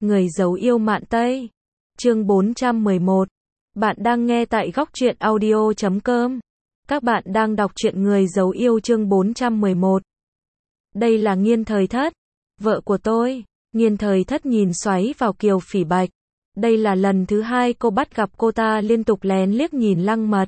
Người giấu yêu mạn Tây. Chương 411. Bạn đang nghe tại góc truyện audio.com. Các bạn đang đọc truyện Người giấu yêu chương 411. Đây là Nghiên Thời Thất, vợ của tôi. Nghiên Thời Thất nhìn xoáy vào Kiều Phỉ Bạch. Đây là lần thứ hai cô bắt gặp cô ta liên tục lén liếc nhìn Lăng Mật.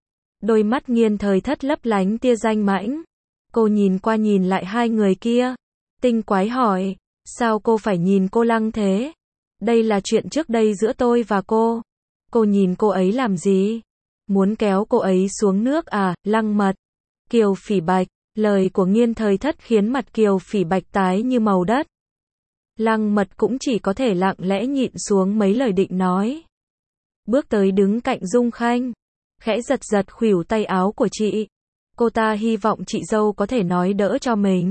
Đôi mắt Nghiên Thời Thất lấp lánh tia danh mãnh. Cô nhìn qua nhìn lại hai người kia. Tinh quái hỏi, sao cô phải nhìn cô Lăng thế? Đây là chuyện trước đây giữa tôi và cô. Cô nhìn cô ấy làm gì? Muốn kéo cô ấy xuống nước à, Lăng Mật? Kiều Phỉ Bạch, lời của Nghiên Thời Thất khiến mặt Kiều Phỉ Bạch tái như màu đất. Lăng Mật cũng chỉ có thể lặng lẽ nhịn xuống mấy lời định nói. Bước tới đứng cạnh Dung Khanh, khẽ giật giật khuỷu tay áo của chị. Cô ta hy vọng chị dâu có thể nói đỡ cho mình.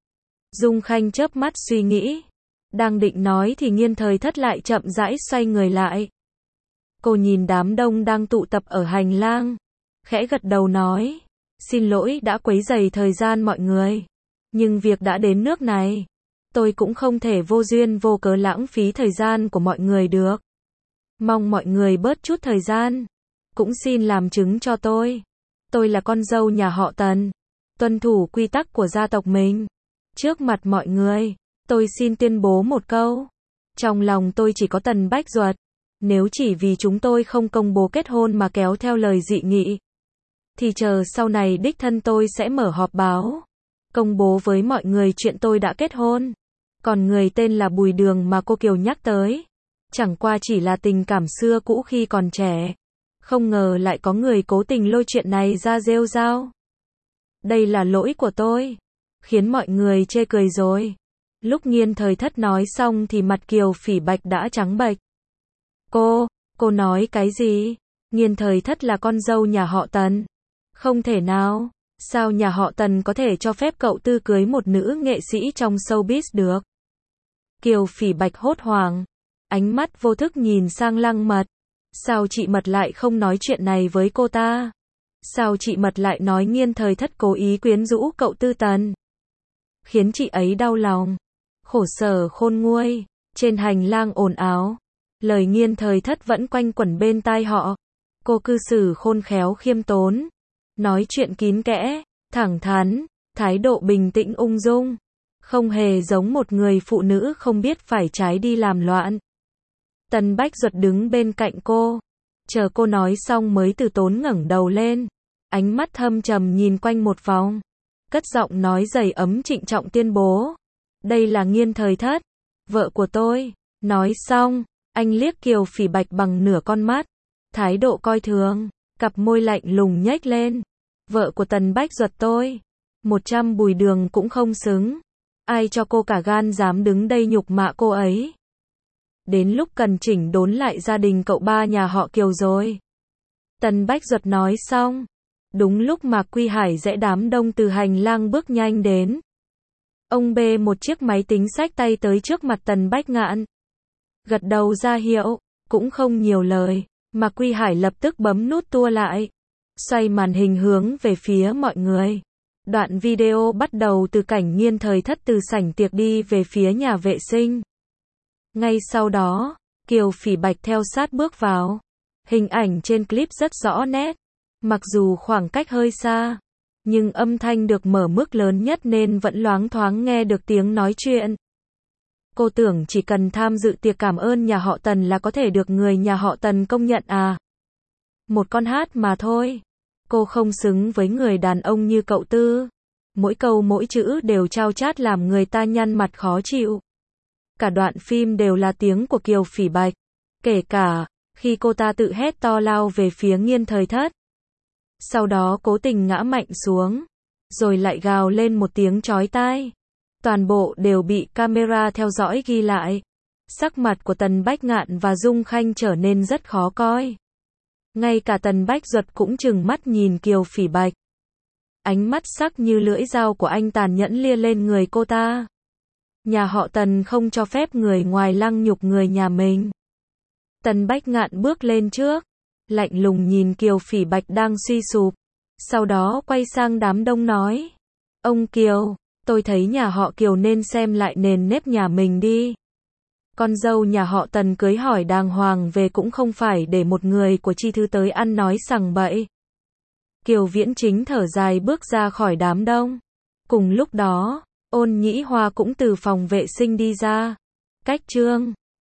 Dung Khanh chớp mắt suy nghĩ. Đang định nói thì Nghiên Thời Thất lại chậm rãi xoay người lại. Cô nhìn đám đông đang tụ tập ở hành lang, khẽ gật đầu nói, xin lỗi đã quấy rầy thời gian mọi người. Nhưng việc đã đến nước này, tôi cũng không thể vô duyên vô cớ lãng phí thời gian của mọi người được. Mong mọi người bớt chút thời gian. Cũng xin làm chứng cho tôi. Tôi là con dâu nhà họ Tần, tuân thủ quy tắc của gia tộc mình. Trước mặt mọi người, tôi xin tuyên bố một câu. Trong lòng tôi chỉ có Tần Bách Duật. Nếu chỉ vì chúng tôi không công bố kết hôn mà kéo theo lời dị nghị, thì chờ sau này đích thân tôi sẽ mở họp báo, công bố với mọi người chuyện tôi đã kết hôn. Còn người tên là Bùi Đường mà cô Kiều nhắc tới, chẳng qua chỉ là tình cảm xưa cũ khi còn trẻ. Không ngờ lại có người cố tình lôi chuyện này ra rêu rao. Đây là lỗi của tôi, khiến mọi người chê cười rồi. Lúc Nghiên Thời Thất nói xong thì mặt Kiều Phỉ Bạch đã trắng bệch. Cô nói cái gì? Nghiên Thời Thất là con dâu nhà họ Tần. Không thể nào, sao nhà họ Tần có thể cho phép cậu Tư cưới một nữ nghệ sĩ trong showbiz được? Kiều Phỉ Bạch hốt hoảng, ánh mắt vô thức nhìn sang Lăng Mật. Sao chị Mật lại không nói chuyện này với cô ta? Sao chị Mật lại nói Nghiên Thời Thất cố ý quyến rũ cậu Tư Tần? Khiến chị ấy đau lòng, khổ sở khôn nguôi. Trên hành lang ồn ào, lời Nghiên Thời Thất vẫn quanh quẩn bên tai họ. Cô cư xử khôn khéo khiêm tốn, nói chuyện kín kẽ, thẳng thắn, thái độ bình tĩnh ung dung, không hề giống một người phụ nữ không biết phải trái đi làm loạn. Tần Bách Duật đứng bên cạnh cô, chờ cô nói xong mới từ tốn ngẩng đầu lên, ánh mắt thâm trầm nhìn quanh một vòng, cất giọng nói dày ấm trịnh trọng tuyên bố, đây là Nghiên Thời Thất, vợ của tôi. Nói xong, anh liếc Kiều Phỉ Bạch bằng nửa con mắt, thái độ coi thường, cặp môi lạnh lùng nhếch lên. Vợ của Tần Bách Duật tôi, 100 Bùi Đường cũng không xứng. Ai cho cô cả gan dám đứng đây nhục mạ cô ấy? Đến lúc cần chỉnh đốn lại gia đình cậu ba nhà họ Kiều rồi. Tần Bách Duật nói xong, đúng lúc Mạc Quy Hải dễ đám đông từ hành lang bước nhanh đến. Ông bê một chiếc máy tính xách tay tới trước mặt Tần Bách Ngạn. Gật đầu ra hiệu, cũng không nhiều lời, Mạc Quy Hải lập tức bấm nút tua lại, xoay màn hình hướng về phía mọi người. Đoạn video bắt đầu từ cảnh Nghiên Thời Thất từ sảnh tiệc đi về phía nhà vệ sinh. Ngay sau đó, Kiều Phỉ Bạch theo sát bước vào. Hình ảnh trên clip rất rõ nét, mặc dù khoảng cách hơi xa, nhưng âm thanh được mở mức lớn nhất nên vẫn loáng thoáng nghe được tiếng nói chuyện. Cô tưởng chỉ cần tham dự tiệc cảm ơn nhà họ Tần là có thể được người nhà họ Tần công nhận à? Một con hát mà thôi. Cô không xứng với người đàn ông như cậu Tư. Mỗi câu mỗi chữ đều chao chát làm người ta nhăn mặt khó chịu. Cả đoạn phim đều là tiếng của Kiều Phỉ Bạch. Kể cả khi cô ta tự hét to lao về phía Nghiên Thời Thất. Sau đó cố tình ngã mạnh xuống, rồi lại gào lên một tiếng chói tai. Toàn bộ đều bị camera theo dõi ghi lại. Sắc mặt của Tần Bách Ngạn và Dung Khanh trở nên rất khó coi. Ngay cả Tần Bách Duật cũng trừng mắt nhìn Kiều Phỉ Bạch. Ánh mắt sắc như lưỡi dao của anh tàn nhẫn lia lên người cô ta. Nhà họ Tần không cho phép người ngoài lăng nhục người nhà mình. Tần Bách Ngạn bước lên trước, lạnh lùng nhìn Kiều Phỉ Bạch đang suy sụp. Sau đó quay sang đám đông nói, ông Kiều, tôi thấy nhà họ Kiều nên xem lại nền nếp nhà mình đi. Con dâu nhà họ Tần cưới hỏi đàng hoàng về cũng không phải để một người của Chi Thư tới ăn nói sằng bậy. Kiều Viễn Chính thở dài bước ra khỏi đám đông. Cùng lúc đó, Ôn Nhĩ Hoa cũng từ phòng vệ sinh đi ra. Cách Trương